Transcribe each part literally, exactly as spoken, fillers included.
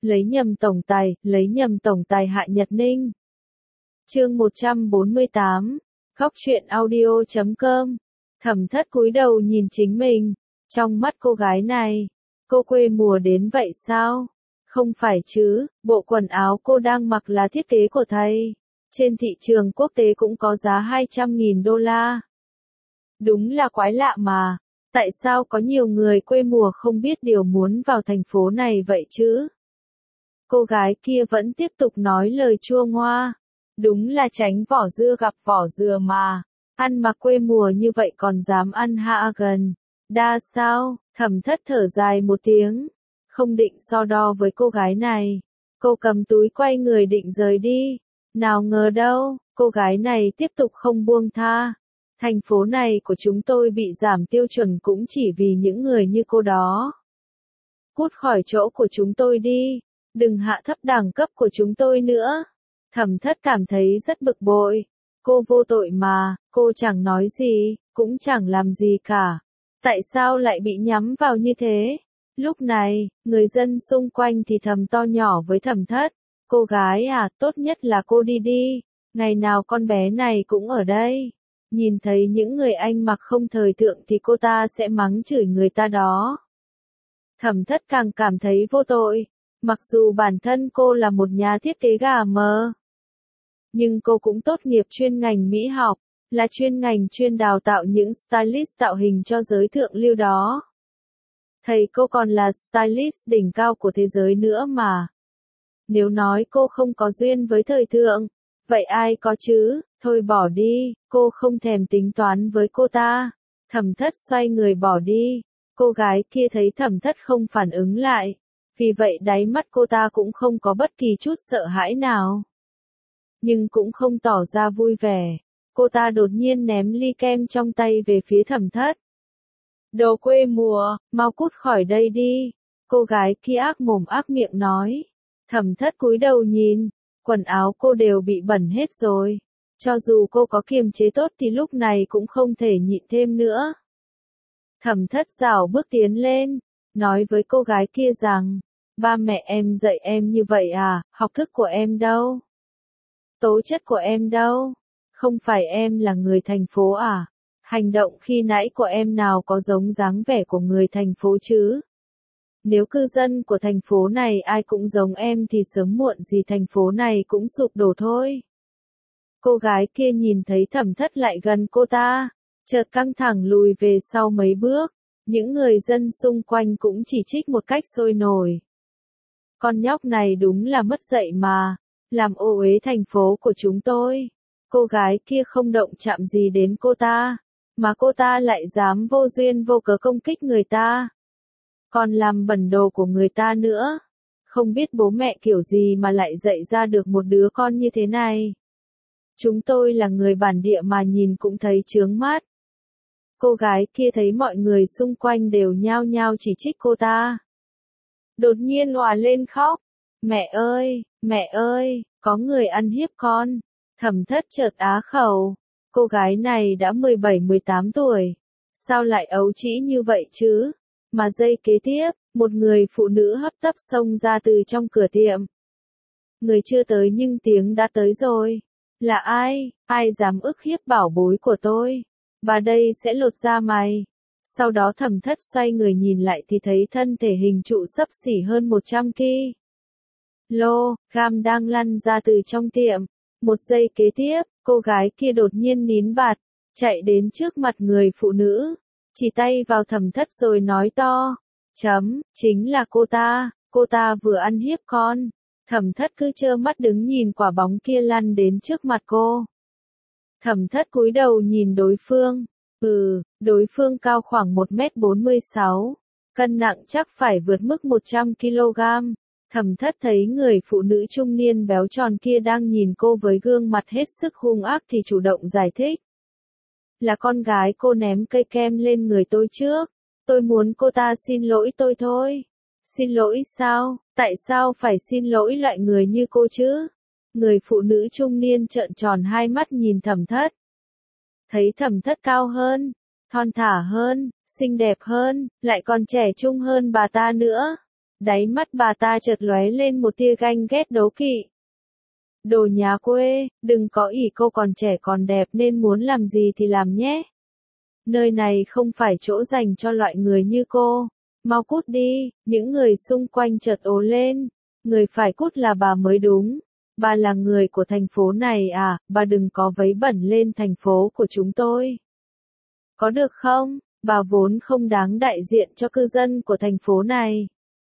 lấy nhầm tổng tài, lấy nhầm tổng tài Hạ Nhật Ninh. Chương một trăm bốn mươi tám, góc truyện audio chấm com. Thẩm Thất cúi đầu nhìn chính mình, trong mắt cô gái này, cô quê mùa đến vậy sao? Không phải chứ, bộ quần áo cô đang mặc là thiết kế của thầy, trên thị trường quốc tế cũng có giá hai trăm nghìn đô la. Đúng là quái lạ mà, tại sao có nhiều người quê mùa không biết điều muốn vào thành phố này vậy chứ? Cô gái kia vẫn tiếp tục nói lời chua ngoa, đúng là tránh vỏ dưa gặp vỏ dừa mà, ăn mặc quê mùa như vậy còn dám ăn hạ gần. Đa sao, Thẩm Thất thở dài một tiếng, không định so đo với cô gái này. Cô cầm túi quay người định rời đi, nào ngờ đâu, cô gái này tiếp tục không buông tha. Thành phố này của chúng tôi bị giảm tiêu chuẩn cũng chỉ vì những người như cô đó. Cút khỏi chỗ của chúng tôi đi, đừng hạ thấp đẳng cấp của chúng tôi nữa. Thẩm Thất cảm thấy rất bực bội. Cô vô tội mà, cô chẳng nói gì, cũng chẳng làm gì cả. Tại sao lại bị nhắm vào như thế? Lúc này, người dân xung quanh thì thầm to nhỏ với Thẩm Thất. Cô gái à, tốt nhất là cô đi đi. Ngày nào con bé này cũng ở đây. Nhìn thấy những người anh mặc không thời thượng thì cô ta sẽ mắng chửi người ta đó. Thẩm Thất càng cảm thấy vô tội. Mặc dù bản thân cô là một nhà thiết kế gà mờ, nhưng cô cũng tốt nghiệp chuyên ngành mỹ học, là chuyên ngành chuyên đào tạo những stylist tạo hình cho giới thượng lưu đó. Thầy cô còn là stylist đỉnh cao của thế giới nữa mà. Nếu nói cô không có duyên với thời thượng, vậy ai có chứ? Thôi bỏ đi, cô không thèm tính toán với cô ta. Thẩm Thất xoay người bỏ đi. Cô gái kia thấy Thẩm Thất không phản ứng lại, vì vậy đáy mắt cô ta cũng không có bất kỳ chút sợ hãi nào. Nhưng cũng không tỏ ra vui vẻ. Cô ta đột nhiên ném ly kem trong tay về phía Thẩm Thất. Đồ quê mùa, mau cút khỏi đây đi. Cô gái kia ác mồm ác miệng nói. Thẩm Thất cúi đầu nhìn, quần áo cô đều bị bẩn hết rồi. Cho dù cô có kiềm chế tốt thì lúc này cũng không thể nhịn thêm nữa. Thẩm Thất rảo bước tiến lên, nói với cô gái kia rằng, ba mẹ em dạy em như vậy à, học thức của em đâu? Tố chất của em đâu? Không phải em là người thành phố à? Hành động khi nãy của em nào có giống dáng vẻ của người thành phố chứ? Nếu cư dân của thành phố này ai cũng giống em thì sớm muộn gì thành phố này cũng sụp đổ thôi. Cô gái kia nhìn thấy Thẩm Thất lại gần cô ta, chợt căng thẳng lùi về sau mấy bước. Những người dân xung quanh cũng chỉ trích một cách sôi nổi. Con nhóc này đúng là mất dạy mà, làm ô uế thành phố của chúng tôi. Cô gái kia không động chạm gì đến cô ta, mà cô ta lại dám vô duyên vô cớ công kích người ta. Còn làm bẩn đồ của người ta nữa. Không biết bố mẹ kiểu gì mà lại dạy ra được một đứa con như thế này. Chúng tôi là người bản địa mà nhìn cũng thấy chướng mắt. Cô gái kia thấy mọi người xung quanh đều nhao nhao chỉ trích cô ta. Đột nhiên òa lên khóc. Mẹ ơi, mẹ ơi, có người ăn hiếp con. Thẩm Thất chợt á khẩu. Cô gái này đã mười bảy mười tám tuổi. Sao lại ấu trĩ như vậy chứ? Mà giây kế tiếp, một người phụ nữ hấp tấp xông ra từ trong cửa tiệm. Người chưa tới nhưng tiếng đã tới rồi. Là ai? Ai dám ức hiếp bảo bối của tôi? Bà đây sẽ lột da mày. Sau đó Thẩm Thất xoay người nhìn lại thì thấy thân thể hình trụ xấp xỉ hơn một trăm ki lô gam đang lăn ra từ trong tiệm. Một giây kế tiếp, cô gái kia đột nhiên nín bạt, chạy đến trước mặt người phụ nữ, chỉ tay vào Thẩm Thất rồi nói to, chấm, chính là cô ta, cô ta vừa ăn hiếp con. Thẩm Thất cứ trơ mắt đứng nhìn quả bóng kia lăn đến trước mặt cô. Thẩm Thất cúi đầu nhìn đối phương, ừ, đối phương cao khoảng một mét bốn mươi sáu, cân nặng chắc phải vượt mức một trăm ki lô gam. Thẩm Thất thấy người phụ nữ trung niên béo tròn kia đang nhìn cô với gương mặt hết sức hung ác thì chủ động giải thích. Là con gái cô ném cây kem lên người tôi trước, tôi muốn cô ta xin lỗi tôi thôi. Xin lỗi sao? Tại sao phải xin lỗi loại người như cô chứ? Người phụ nữ trung niên trợn tròn hai mắt nhìn Thẩm Thất. Thấy Thẩm Thất cao hơn, thon thả hơn, xinh đẹp hơn, lại còn trẻ trung hơn bà ta nữa. Đáy mắt bà ta chợt lóe lên một tia ganh ghét đố kỵ. Đồ nhà quê, đừng có ỷ cô còn trẻ còn đẹp nên muốn làm gì thì làm nhé. Nơi này không phải chỗ dành cho loại người như cô. Mau cút đi, những người xung quanh chợt ồ lên. Người phải cút là bà mới đúng. Bà là người của thành phố này à, bà đừng có vấy bẩn lên thành phố của chúng tôi. Có được không, bà vốn không đáng đại diện cho cư dân của thành phố này.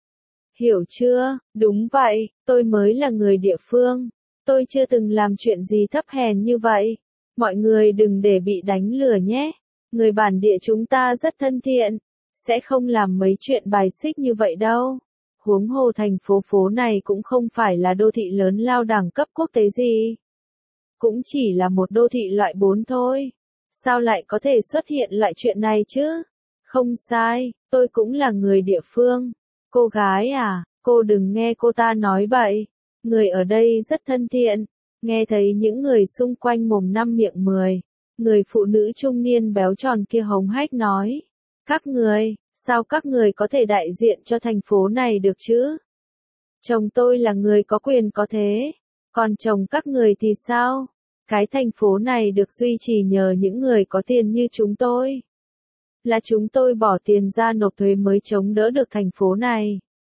Hiểu chưa, đúng vậy, tôi mới là người địa phương. Tôi chưa từng làm chuyện gì thấp hèn như vậy. Mọi người đừng để bị đánh lừa nhé. Người bản địa chúng ta rất thân thiện, sẽ không làm mấy chuyện bài xích như vậy đâu. Huống hồ thành phố phố này cũng không phải là đô thị lớn lao đẳng cấp quốc tế gì. Cũng chỉ là một đô thị loại bốn thôi. Sao lại có thể xuất hiện loại chuyện này chứ? Không sai, tôi cũng là người địa phương. Cô gái à, cô đừng nghe cô ta nói bậy. Người ở đây rất thân thiện. Nghe thấy những người xung quanh mồm năm miệng mười. Người phụ nữ trung niên béo tròn kia hống hách nói. Các người, sao các người có thể đại diện cho thành phố này được chứ? Chồng tôi là người có quyền có thế. Còn chồng các người thì sao? Cái thành phố này được duy trì nhờ những người có tiền như chúng tôi. Là chúng tôi bỏ tiền ra nộp thuế mới chống đỡ được thành phố này.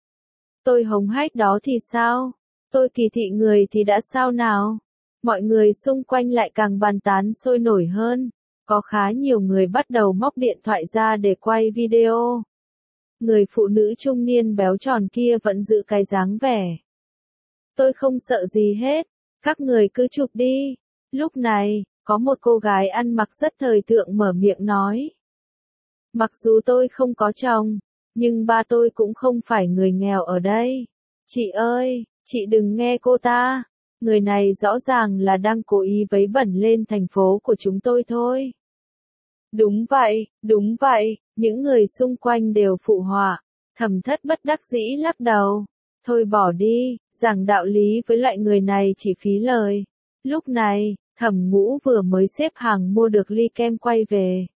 Tôi hống hách đó thì sao? Tôi kỳ thị người thì đã sao nào? Mọi người xung quanh lại càng bàn tán sôi nổi hơn. Có khá nhiều người bắt đầu móc điện thoại ra để quay video. Người phụ nữ trung niên béo tròn kia vẫn giữ cái dáng vẻ. Tôi không sợ gì hết. Các người cứ chụp đi. Lúc này, có một cô gái ăn mặc rất thời thượng mở miệng nói. Mặc dù tôi không có chồng, nhưng ba tôi cũng không phải người nghèo ở đây. Chị ơi, chị đừng nghe cô ta. Người này rõ ràng là đang cố ý vấy bẩn lên thành phố của chúng tôi thôi. Đúng vậy, đúng vậy, những người xung quanh đều phụ họa. Thẩm Thất bất đắc dĩ lắc đầu. Thôi bỏ đi, giảng đạo lý với loại người này chỉ phí lời. Lúc này, Thẩm Ngũ vừa mới xếp hàng mua được ly kem quay về.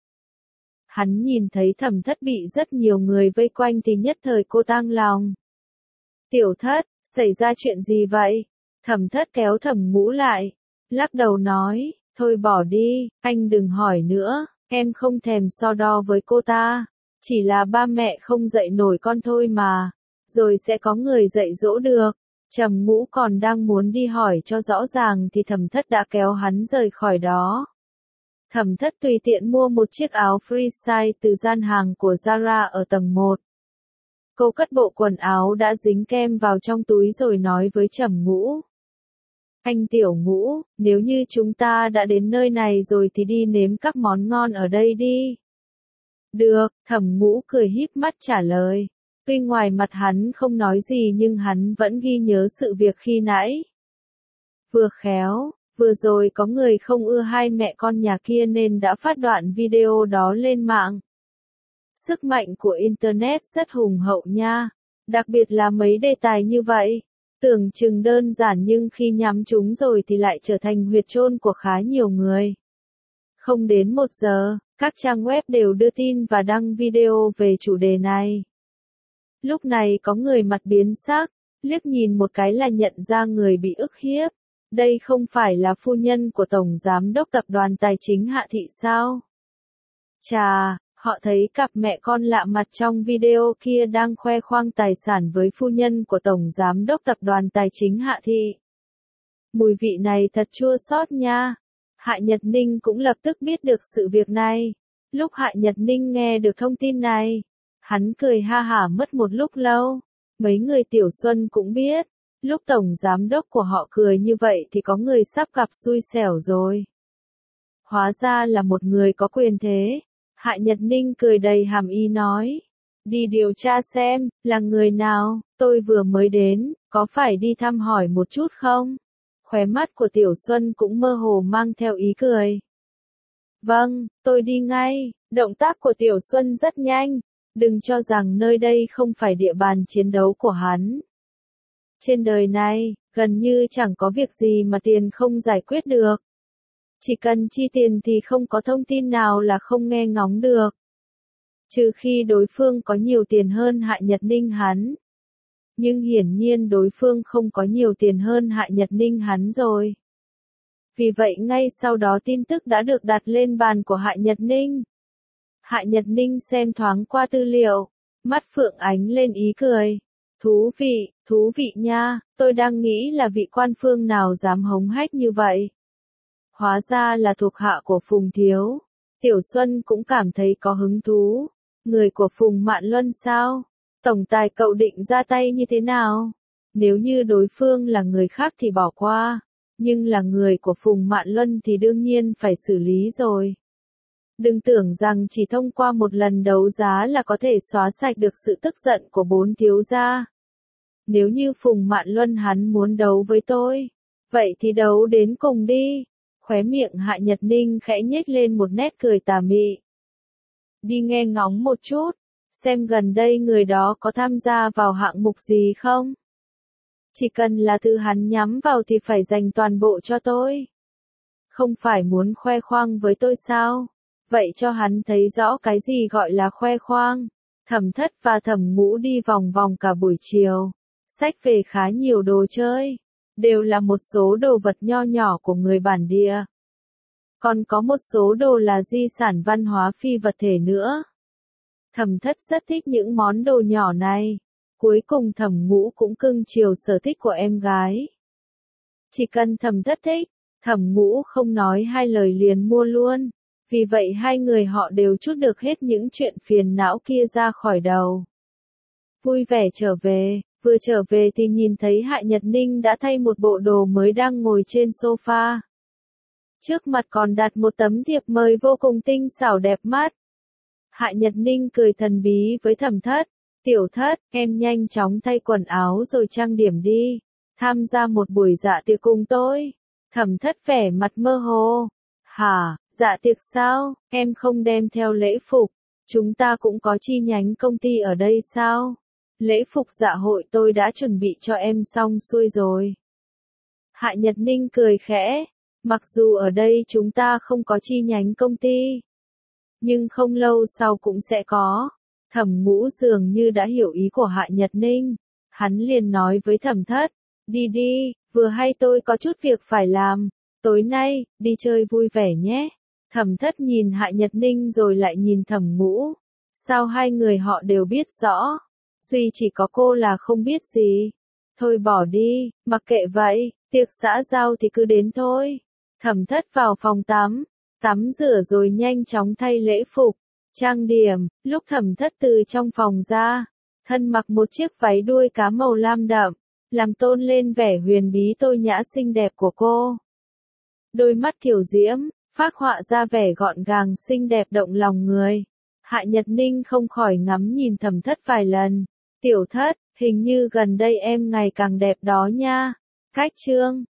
Hắn nhìn thấy Thẩm Thất bị rất nhiều người vây quanh thì nhất thời cô tang lòng. Tiểu Thất, xảy ra chuyện gì vậy? Thẩm Thất kéo Thẩm Ngũ lại, lắc đầu nói, thôi bỏ đi, anh đừng hỏi nữa, em không thèm so đo với cô ta, chỉ là ba mẹ không dạy nổi con thôi mà, rồi sẽ có người dạy dỗ được. Trầm Ngũ còn đang muốn đi hỏi cho rõ ràng thì Thẩm Thất đã kéo hắn rời khỏi đó. Thẩm Thất tùy tiện mua một chiếc áo free size từ gian hàng của Zara ở tầng một. Cô cất bộ quần áo đã dính kem vào trong túi rồi nói với Trầm Ngũ. Anh Tiểu Ngũ, nếu như chúng ta đã đến nơi này rồi thì đi nếm các món ngon ở đây đi. Được, Thẩm Ngũ cười híp mắt trả lời. Tuy ngoài mặt hắn không nói gì nhưng hắn vẫn ghi nhớ sự việc khi nãy. Vừa khéo, vừa rồi có người không ưa hai mẹ con nhà kia nên đã phát đoạn video đó lên mạng. Sức mạnh của Internet rất hùng hậu nha, đặc biệt là mấy đề tài như vậy. Tưởng chừng đơn giản nhưng khi nhắm chúng rồi thì lại trở thành huyệt chôn của khá nhiều người. Không đến một giờ, các trang web đều đưa tin và đăng video về chủ đề này. Lúc này có người mặt biến sắc, liếc nhìn một cái là nhận ra người bị ức hiếp. Đây không phải là phu nhân của Tổng Giám đốc Tập đoàn Tài chính Hạ Thị sao? Chà, họ thấy cặp mẹ con lạ mặt trong video kia đang khoe khoang tài sản với phu nhân của Tổng Giám đốc Tập đoàn Tài chính Hạ Thị. Mùi vị này thật chua xót nha. Hạ Nhật Ninh cũng lập tức biết được sự việc này. Lúc Hạ Nhật Ninh nghe được thông tin này, hắn cười ha hả mất một lúc lâu. Mấy người Tiểu Xuân cũng biết, lúc Tổng Giám đốc của họ cười như vậy thì có người sắp gặp xui xẻo rồi. Hóa ra là một người có quyền thế. Hạ Nhật Ninh cười đầy hàm ý nói. Đi điều tra xem, là người nào, tôi vừa mới đến, có phải đi thăm hỏi một chút không? Khóe mắt của Tiểu Xuân cũng mơ hồ mang theo ý cười. Vâng, tôi đi ngay, động tác của Tiểu Xuân rất nhanh, đừng cho rằng nơi đây không phải địa bàn chiến đấu của hắn. Trên đời này, gần như chẳng có việc gì mà tiền không giải quyết được. Chỉ cần chi tiền thì không có thông tin nào là không nghe ngóng được. Trừ khi đối phương có nhiều tiền hơn Hạ Nhật Ninh hắn. Nhưng hiển nhiên đối phương không có nhiều tiền hơn Hạ Nhật Ninh hắn rồi. Vì vậy ngay sau đó tin tức đã được đặt lên bàn của Hạ Nhật Ninh. Hạ Nhật Ninh xem thoáng qua tư liệu, mắt phượng ánh lên ý cười. Thú vị, thú vị nha, tôi đang nghĩ là vị quan phương nào dám hống hách như vậy. Hóa ra là thuộc hạ của Phùng Thiếu. Tiểu Xuân cũng cảm thấy có hứng thú. Người của Phùng Mạn Luân sao? Tổng tài cậu định ra tay như thế nào? Nếu như đối phương là người khác thì bỏ qua. Nhưng là người của Phùng Mạn Luân thì đương nhiên phải xử lý rồi. Đừng tưởng rằng chỉ thông qua một lần đấu giá là có thể xóa sạch được sự tức giận của bốn thiếu gia. Nếu như Phùng Mạn Luân hắn muốn đấu với tôi, vậy thì đấu đến cùng đi. Khóe miệng Hạ Nhật Ninh khẽ nhếch lên một nét cười tà mị. Đi nghe ngóng một chút, xem gần đây người đó có tham gia vào hạng mục gì không? Chỉ cần là thứ hắn nhắm vào thì phải dành toàn bộ cho tôi. Không phải muốn khoe khoang với tôi sao? Vậy cho hắn thấy rõ cái gì gọi là khoe khoang. Thẩm Thất và Thẩm Ngũ đi vòng vòng cả buổi chiều, xách về khá nhiều đồ chơi, đều là một số đồ vật nho nhỏ của người bản địa. Còn có một số đồ là di sản văn hóa phi vật thể nữa. Thẩm Thất rất thích những món đồ nhỏ này. Cuối cùng Thẩm Ngũ cũng cưng chiều sở thích của em gái. Chỉ cần Thẩm Thất thích, Thẩm Ngũ không nói hai lời liền mua luôn. Vì vậy hai người họ đều trút được hết những chuyện phiền não kia ra khỏi đầu. Vui vẻ trở về, vừa trở về thì nhìn thấy Hạ Nhật Ninh đã thay một bộ đồ mới đang ngồi trên sofa. Trước mặt còn đặt một tấm thiệp mời vô cùng tinh xảo đẹp mắt. Hạ Nhật Ninh cười thần bí với Thẩm Thất. Tiểu Thất, em nhanh chóng thay quần áo rồi trang điểm đi. Tham gia một buổi dạ tiệc cùng tôi. Thẩm Thất vẻ mặt mơ hồ. Hả, dạ tiệc sao, em không đem theo lễ phục. Chúng ta cũng có chi nhánh công ty ở đây sao? Lễ phục dạ hội tôi đã chuẩn bị cho em xong xuôi rồi. Hạ Nhật Ninh cười khẽ. Mặc dù ở đây chúng ta không có chi nhánh công ty, nhưng không lâu sau cũng sẽ có. Thẩm Ngũ dường như đã hiểu ý của Hạ Nhật Ninh. Hắn liền nói với Thẩm Thất. Đi đi, vừa hay tôi có chút việc phải làm. Tối nay, đi chơi vui vẻ nhé. Thẩm Thất nhìn Hạ Nhật Ninh rồi lại nhìn Thẩm Ngũ. Sao hai người họ đều biết rõ? Duy chỉ có cô là không biết gì. Thôi bỏ đi, mặc kệ vậy, tiệc xã giao thì cứ đến thôi. Thẩm Thất vào phòng tắm, tắm rửa rồi nhanh chóng thay lễ phục, trang điểm. Lúc Thẩm Thất từ trong phòng ra, thân mặc một chiếc váy đuôi cá màu lam đậm, làm tôn lên vẻ huyền bí tôi nhã xinh đẹp của cô. Đôi mắt kiều diễm, phác họa ra vẻ gọn gàng xinh đẹp động lòng người. Hạ Nhật Ninh không khỏi ngắm nhìn Thẩm Thất vài lần. Tiểu Thất, hình như gần đây em ngày càng đẹp đó nha. Cách chương